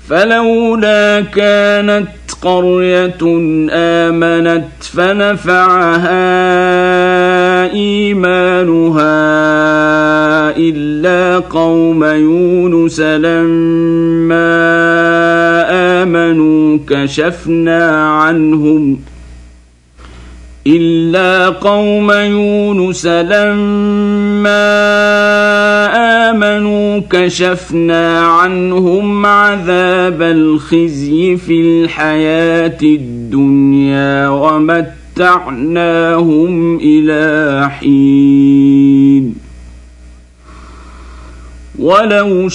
فلولا كانت قرية آمنت فنفعها إيمانها إلا قوم يونس لما آمنوا كشفنا عنهم عذاب الخزي في الحياة الدنيا ومتعناهم إلى حين ولو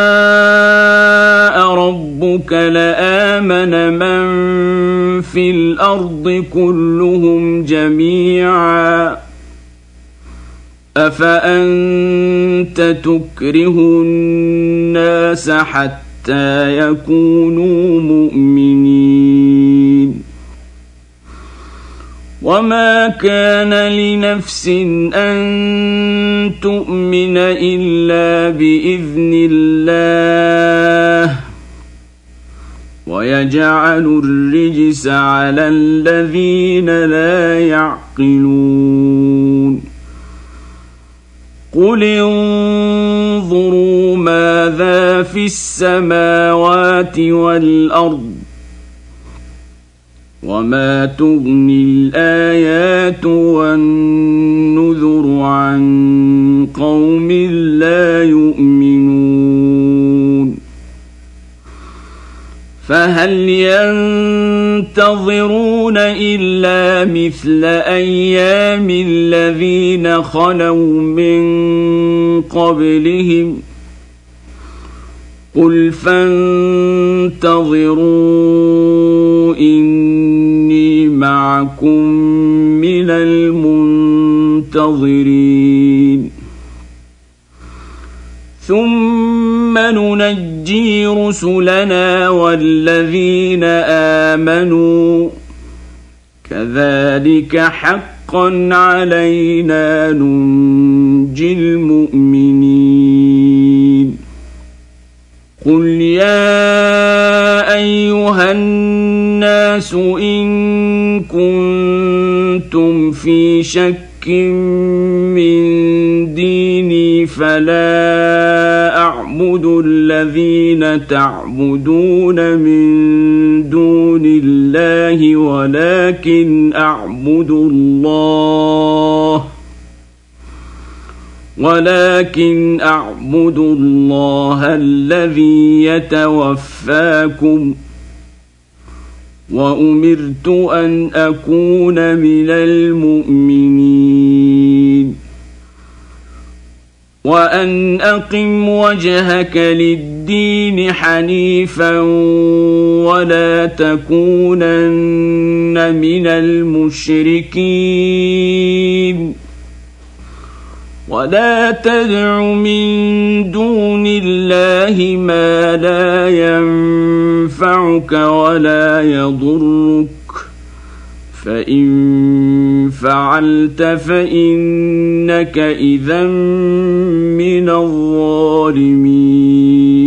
شاء ربك لآمن من في الأرض كلهم جميعا أفأنت تكره الناس حتى يكونوا مؤمنين وما كان لنفس أن تؤمن إلا بإذن الله ويجعل الرجس على الذين لا يعقلون قل انظروا ماذا في السماوات والأرض وما تغني الآيات والنذر عن قوم لا يؤمنون فهل ينتظرون إلا مثل أيام الذين خلوا من قبلهم قل فانتظروا إني معكم من المنتظرين ثم ننجي رسلنا والذين آمنوا كذلك حقا علينا ننجي المؤمنين قل يا أيها الناس إن كنتم في شك من ديني فلا أعبد الذين تعبدون من دون الله ولكن أعبد الله الذي يتوفاكم وأمرت أن أكون من المؤمنين وأن أقم وجهك للدين حنيفا ولا تكونن من المشركين ولا تدع من دون الله ما لا ينفعك ولا يضرك فإن فعلت فإنك إذا من الظالمين